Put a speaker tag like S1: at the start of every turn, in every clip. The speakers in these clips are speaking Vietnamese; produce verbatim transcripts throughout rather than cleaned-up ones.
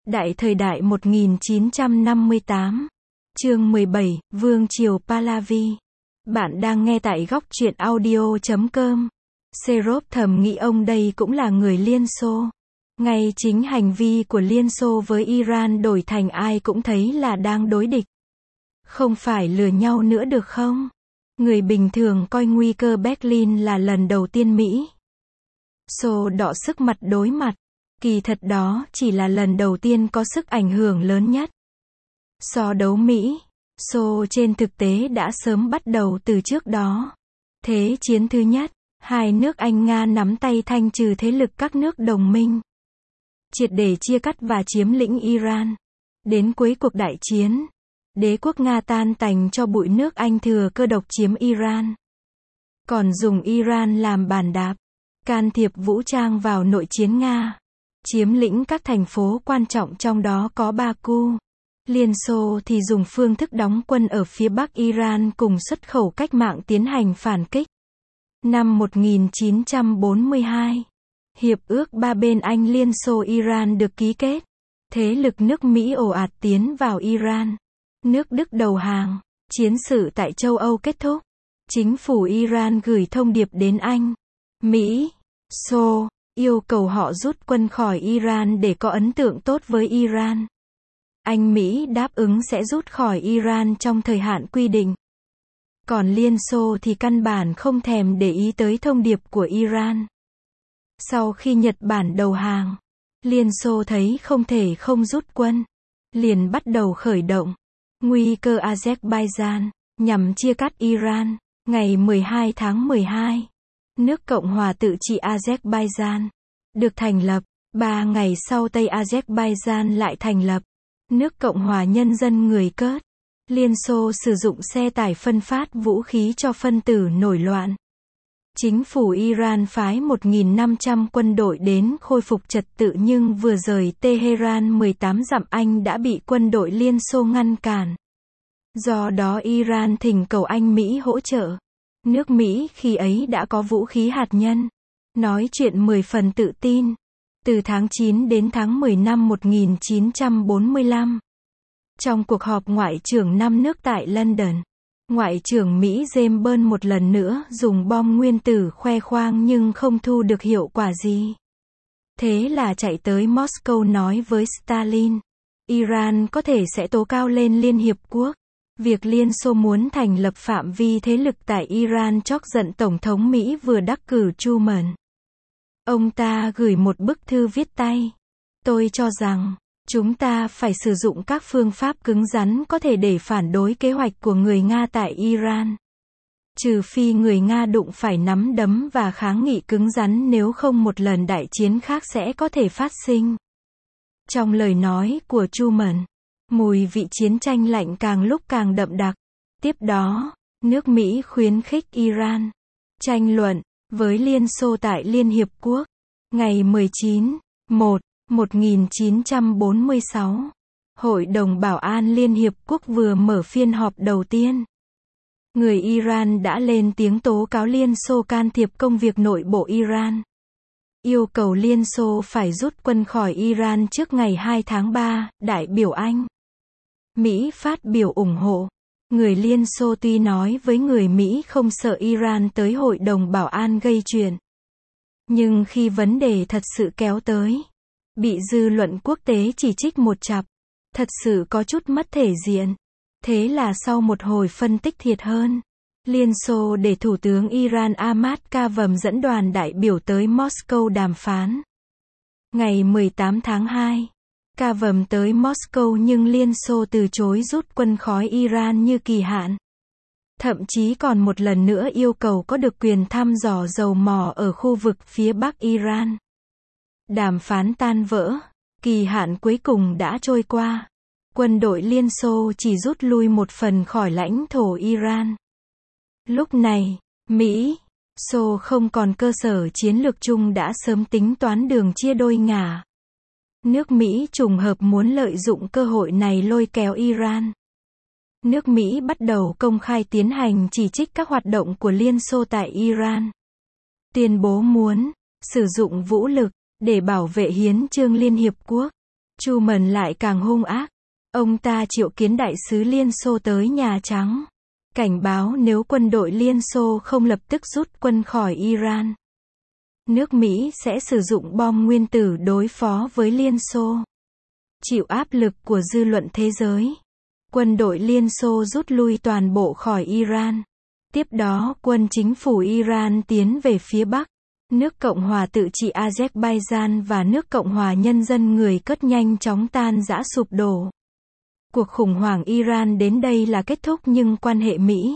S1: Đại thời đại một nghìn chín trăm năm mươi tám. Chương mười bảy, Vương triều Pahlavi. Bạn đang nghe tại góc truyện audio chấm com. Serov thầm nghĩ ông đây cũng là người Liên Xô. Ngay chính hành vi của Liên Xô với Iran đổi thành ai cũng thấy là đang đối địch. Không phải lừa nhau nữa được không? Người bình thường coi nguy cơ Berlin là lần đầu tiên Mỹ Xô đọ sức mặt đối mặt. Kỳ thật đó chỉ là lần đầu tiên có sức ảnh hưởng lớn nhất. So đấu Mỹ Xô trên thực tế đã sớm bắt đầu từ trước đó. Thế chiến thứ nhất, hai nước Anh Nga nắm tay thanh trừ thế lực các nước đồng minh, triệt để chia cắt và chiếm lĩnh Iran. Đến cuối cuộc đại chiến, đế quốc Nga tan tành cho bụi, nước Anh thừa cơ độc chiếm Iran. Còn dùng Iran làm bàn đạp, can thiệp vũ trang vào nội chiến Nga, chiếm lĩnh các thành phố quan trọng trong đó có Baku. Liên Xô thì dùng phương thức đóng quân ở phía bắc Iran cùng xuất khẩu cách mạng tiến hành phản kích. Năm một nghìn chín trăm bốn mươi hai, Hiệp ước ba bên Anh Liên Xô Iran được ký kết. Thế lực nước Mỹ ồ ạt tiến vào Iran. Nước Đức đầu hàng. Chiến sự tại châu Âu kết thúc. Chính phủ Iran gửi thông điệp đến Anh, Mỹ, Xô, yêu cầu họ rút quân khỏi Iran để có ấn tượng tốt với Iran. Anh Mỹ đáp ứng sẽ rút khỏi Iran trong thời hạn quy định. Còn Liên Xô thì căn bản không thèm để ý tới thông điệp của Iran. Sau khi Nhật Bản đầu hàng, Liên Xô thấy không thể không rút quân, liền bắt đầu khởi động nguy cơ Azerbaijan nhằm chia cắt Iran. Ngày mười hai tháng mười hai, nước Cộng hòa tự trị Azerbaijan được thành lập. Ba ngày sau Tây Azerbaijan lại thành lập nước Cộng hòa Nhân dân người Cớt. Liên Xô sử dụng xe tải phân phát vũ khí cho phân tử nổi loạn. Chính phủ Iran phái một nghìn năm trăm quân đội đến khôi phục trật tự, nhưng vừa rời Tehran mười tám dặm Anh đã bị quân đội Liên Xô ngăn cản. Do đó Iran thỉnh cầu Anh Mỹ hỗ trợ. Nước Mỹ khi ấy đã có vũ khí hạt nhân. Nói chuyện mười phần tự tin. Từ tháng chín đến tháng mười năm một nghìn chín trăm bốn mươi lăm. Trong cuộc họp ngoại trưởng năm nước tại London, Ngoại trưởng Mỹ James Byrne một lần nữa dùng bom nguyên tử khoe khoang nhưng không thu được hiệu quả gì. Thế là chạy tới Moscow nói với Stalin, Iran có thể sẽ tố cao lên Liên Hiệp Quốc. Việc Liên Xô muốn thành lập phạm vi thế lực tại Iran chọc giận Tổng thống Mỹ vừa đắc cử Truman. Ông ta gửi một bức thư viết tay. Tôi cho rằng, chúng ta phải sử dụng các phương pháp cứng rắn có thể để phản đối kế hoạch của người Nga tại Iran. Trừ phi người Nga đụng phải nắm đấm và kháng nghị cứng rắn, nếu không một lần đại chiến khác sẽ có thể phát sinh. Trong lời nói của Truman, mùi vị chiến tranh lạnh càng lúc càng đậm đặc. Tiếp đó, nước Mỹ khuyến khích Iran tranh luận với Liên Xô tại Liên Hiệp Quốc. Ngày mười chín tháng một năm một nghìn chín trăm bốn mươi sáu, Hội đồng Bảo an Liên Hiệp Quốc vừa mở phiên họp đầu tiên. Người Iran đã lên tiếng tố cáo Liên Xô can thiệp công việc nội bộ Iran. Yêu cầu Liên Xô phải rút quân khỏi Iran trước ngày hai tháng ba, đại biểu Anh, Mỹ phát biểu ủng hộ. Người Liên Xô tuy nói với người Mỹ không sợ Iran tới Hội đồng Bảo an gây chuyện, nhưng khi vấn đề thật sự kéo tới, bị dư luận quốc tế chỉ trích một chặp, thật sự có chút mất thể diện. Thế là sau một hồi phân tích thiệt hơn, Liên Xô để Thủ tướng Iran Ahmad Kavem dẫn đoàn đại biểu tới Moscow đàm phán. Ngày mười tám tháng hai, Kavem tới Moscow nhưng Liên Xô từ chối rút quân khỏi Iran như kỳ hạn. Thậm chí còn một lần nữa yêu cầu có được quyền thăm dò dầu mỏ ở khu vực phía bắc Iran. Đàm phán tan vỡ, kỳ hạn cuối cùng đã trôi qua. Quân đội Liên Xô chỉ rút lui một phần khỏi lãnh thổ Iran. Lúc này, Mỹ, Xô không còn cơ sở chiến lược chung, đã sớm tính toán đường chia đôi ngả. Nước Mỹ trùng hợp muốn lợi dụng cơ hội này lôi kéo Iran. Nước Mỹ bắt đầu công khai tiến hành chỉ trích các hoạt động của Liên Xô tại Iran. Tuyên bố muốn sử dụng vũ lực để bảo vệ hiến chương Liên Hiệp Quốc. Truman lại càng hung ác. Ông ta triệu kiến đại sứ Liên Xô tới Nhà Trắng, cảnh báo nếu quân đội Liên Xô không lập tức rút quân khỏi Iran, nước Mỹ sẽ sử dụng bom nguyên tử đối phó với Liên Xô. Chịu áp lực của dư luận thế giới, quân đội Liên Xô rút lui toàn bộ khỏi Iran. Tiếp đó quân chính phủ Iran tiến về phía Bắc. Nước Cộng hòa tự trị Azerbaijan và nước Cộng hòa Nhân dân Người Cớt nhanh chóng tan rã sụp đổ. Cuộc khủng hoảng Iran đến đây là kết thúc nhưng quan hệ Mỹ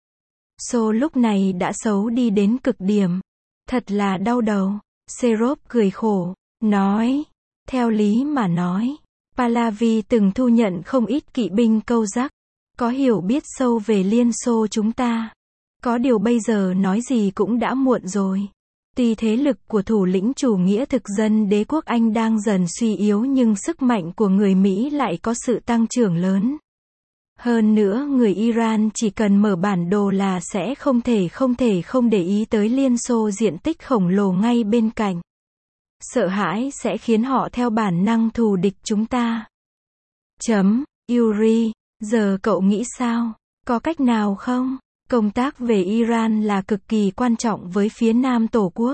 S1: Xô lúc này đã xấu đi đến cực điểm. Thật là đau đầu. Serov cười khổ, nói. Theo lý mà nói, Pahlavi từng thu nhận không ít kỵ binh câu giác, có hiểu biết sâu về Liên Xô chúng ta. Có điều bây giờ nói gì cũng đã muộn rồi. Tuy thế lực của thủ lĩnh chủ nghĩa thực dân đế quốc Anh đang dần suy yếu nhưng sức mạnh của người Mỹ lại có sự tăng trưởng lớn. Hơn nữa người Iran chỉ cần mở bản đồ là sẽ không thể không thể không để ý tới Liên Xô diện tích khổng lồ ngay bên cạnh. Sợ hãi sẽ khiến họ theo bản năng thù địch chúng ta. Chấm, Yuri, giờ cậu nghĩ sao? Có cách nào không? Công tác về Iran là cực kỳ quan trọng với phía Nam Tổ quốc.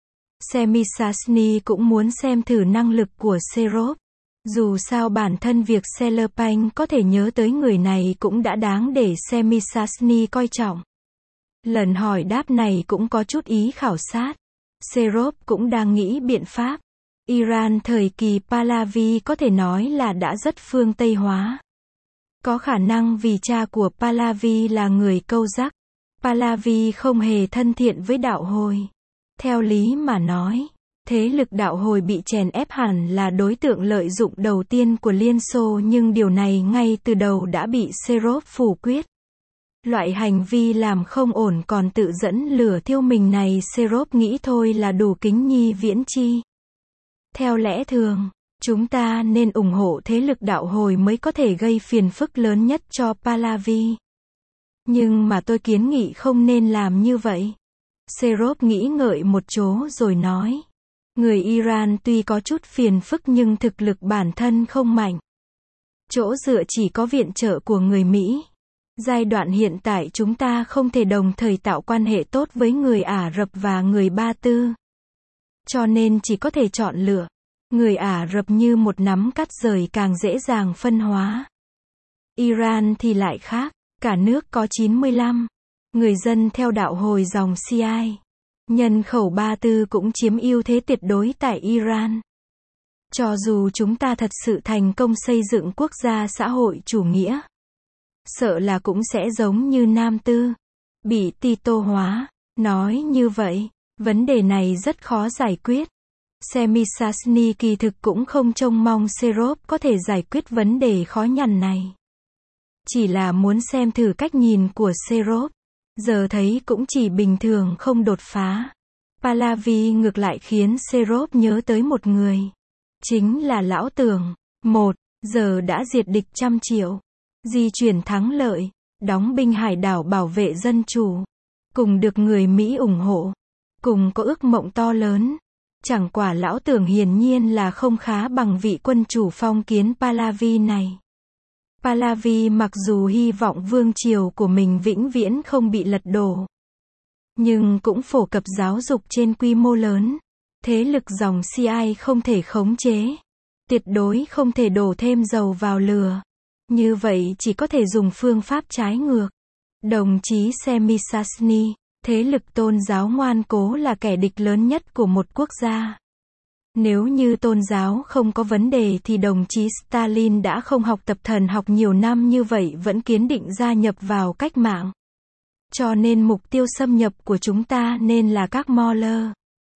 S1: Semishasny cũng muốn xem thử năng lực của Serov. Dù sao bản thân việc Selerpank có thể nhớ tới người này cũng đã đáng để Semishasny coi trọng. Lần hỏi đáp này cũng có chút ý khảo sát. Serov cũng đang nghĩ biện pháp. Iran thời kỳ Pahlavi có thể nói là đã rất phương Tây hóa. Có khả năng vì cha của Pahlavi là người câu giác. Pahlavi không hề thân thiện với đạo hồi. Theo lý mà nói, thế lực đạo hồi bị chèn ép hẳn là đối tượng lợi dụng đầu tiên của Liên Xô nhưng điều này ngay từ đầu đã bị Serov phủ quyết. Loại hành vi làm không ổn còn tự dẫn lửa thiêu mình này Serov nghĩ thôi là đủ kính nhi viễn chi. Theo lẽ thường, chúng ta nên ủng hộ thế lực đạo hồi mới có thể gây phiền phức lớn nhất cho Pahlavi. Nhưng mà tôi kiến nghị không nên làm như vậy. Serov nghĩ ngợi một chỗ rồi nói. Người Iran tuy có chút phiền phức nhưng thực lực bản thân không mạnh. Chỗ dựa chỉ có viện trợ của người Mỹ. Giai đoạn hiện tại chúng ta không thể đồng thời tạo quan hệ tốt với người Ả Rập và người Ba Tư. Cho nên chỉ có thể chọn lựa. Người Ả Rập như một nắm cắt rời càng dễ dàng phân hóa. Iran thì lại khác. Cả nước có chín mươi lăm người dân theo đạo hồi dòng Shia. Nhân khẩu Ba Tư cũng chiếm ưu thế tuyệt đối tại Iran. Cho dù chúng ta thật sự thành công xây dựng quốc gia xã hội chủ nghĩa, sợ là cũng sẽ giống như Nam Tư, bị Tito hóa. Nói như vậy, vấn đề này rất khó giải quyết. Semishasny kỳ thực cũng không trông mong Serov có thể giải quyết vấn đề khó nhằn này. Chỉ là muốn xem thử cách nhìn của Serov. Giờ thấy cũng chỉ bình thường không đột phá. Pahlavi ngược lại khiến Serov nhớ tới một người. Chính là Lão Tưởng. Một, giờ đã diệt địch trăm triệu. Di chuyển thắng lợi. Đóng binh hải đảo bảo vệ dân chủ. Cùng được người Mỹ ủng hộ. Cùng có ước mộng to lớn. Chẳng quả Lão Tưởng hiển nhiên là không khá bằng vị quân chủ phong kiến Pahlavi này. Pahlavi mặc dù hy vọng vương triều của mình vĩnh viễn không bị lật đổ, nhưng cũng phổ cập giáo dục trên quy mô lớn. Thế lực dòng Shia không thể khống chế. Tuyệt đối không thể đổ thêm dầu vào lửa. Như vậy chỉ có thể dùng phương pháp trái ngược. Đồng chí Semishasny, thế lực tôn giáo ngoan cố là kẻ địch lớn nhất của một quốc gia. Nếu như tôn giáo không có vấn đề thì đồng chí Stalin đã không học tập thần học nhiều năm như vậy vẫn kiên định gia nhập vào cách mạng. Cho nên mục tiêu xâm nhập của chúng ta nên là các Moller.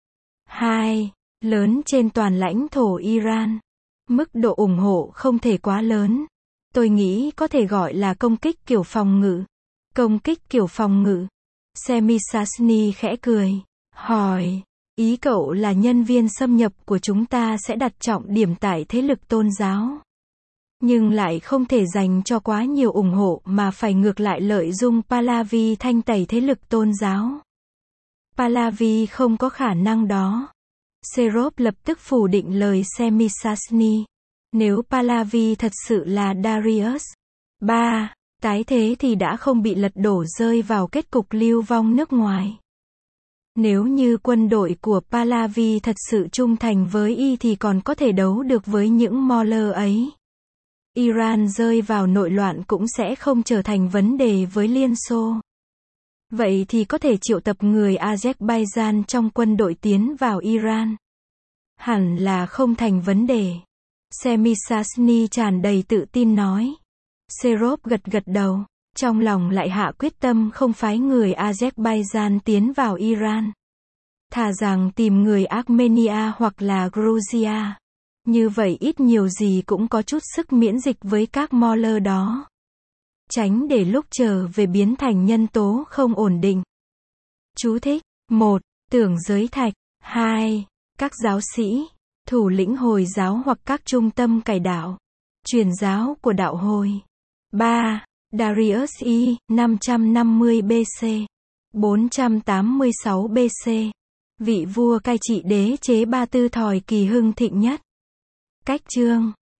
S1: hai. Lớn trên toàn lãnh thổ Iran. Mức độ ủng hộ không thể quá lớn. Tôi nghĩ có thể gọi là công kích kiểu phòng ngự. Công kích kiểu phòng ngự. Semishasny khẽ cười. Hỏi. Ý cậu là nhân viên xâm nhập của chúng ta sẽ đặt trọng điểm tại thế lực tôn giáo. Nhưng lại không thể dành cho quá nhiều ủng hộ mà phải ngược lại lợi dụng Pahlavi thanh tẩy thế lực tôn giáo. Pahlavi không có khả năng đó. Serov lập tức phủ định lời Semishasny. Nếu Pahlavi thật sự là Darius đệ ba tái thế thì đã không bị lật đổ rơi vào kết cục lưu vong nước ngoài. Nếu như quân đội của Pahlavi thật sự trung thành với y thì còn có thể đấu được với những Mauler ấy. Iran rơi vào nội loạn cũng sẽ không trở thành vấn đề với Liên Xô. Vậy thì có thể triệu tập người Azerbaijan trong quân đội tiến vào Iran. Hẳn là không thành vấn đề. Semishasny tràn đầy tự tin nói. Serov gật gật đầu, trong lòng lại hạ quyết tâm không phái người Azerbaijan tiến vào Iran. Thà rằng tìm người Armenia hoặc là Georgia. Như vậy ít nhiều gì cũng có chút sức miễn dịch với các Mauler đó. Tránh để lúc trở về biến thành nhân tố không ổn định. Chú thích. một. Tưởng giới thạch. hai. Các giáo sĩ, thủ lĩnh Hồi giáo hoặc các trung tâm cải đạo, truyền giáo của đạo Hồi. ba. Darius I, năm trăm năm mươi B C, bốn trăm tám mươi sáu B C. Vị vua cai trị đế chế Ba Tư thời kỳ hưng thịnh nhất. Cách chương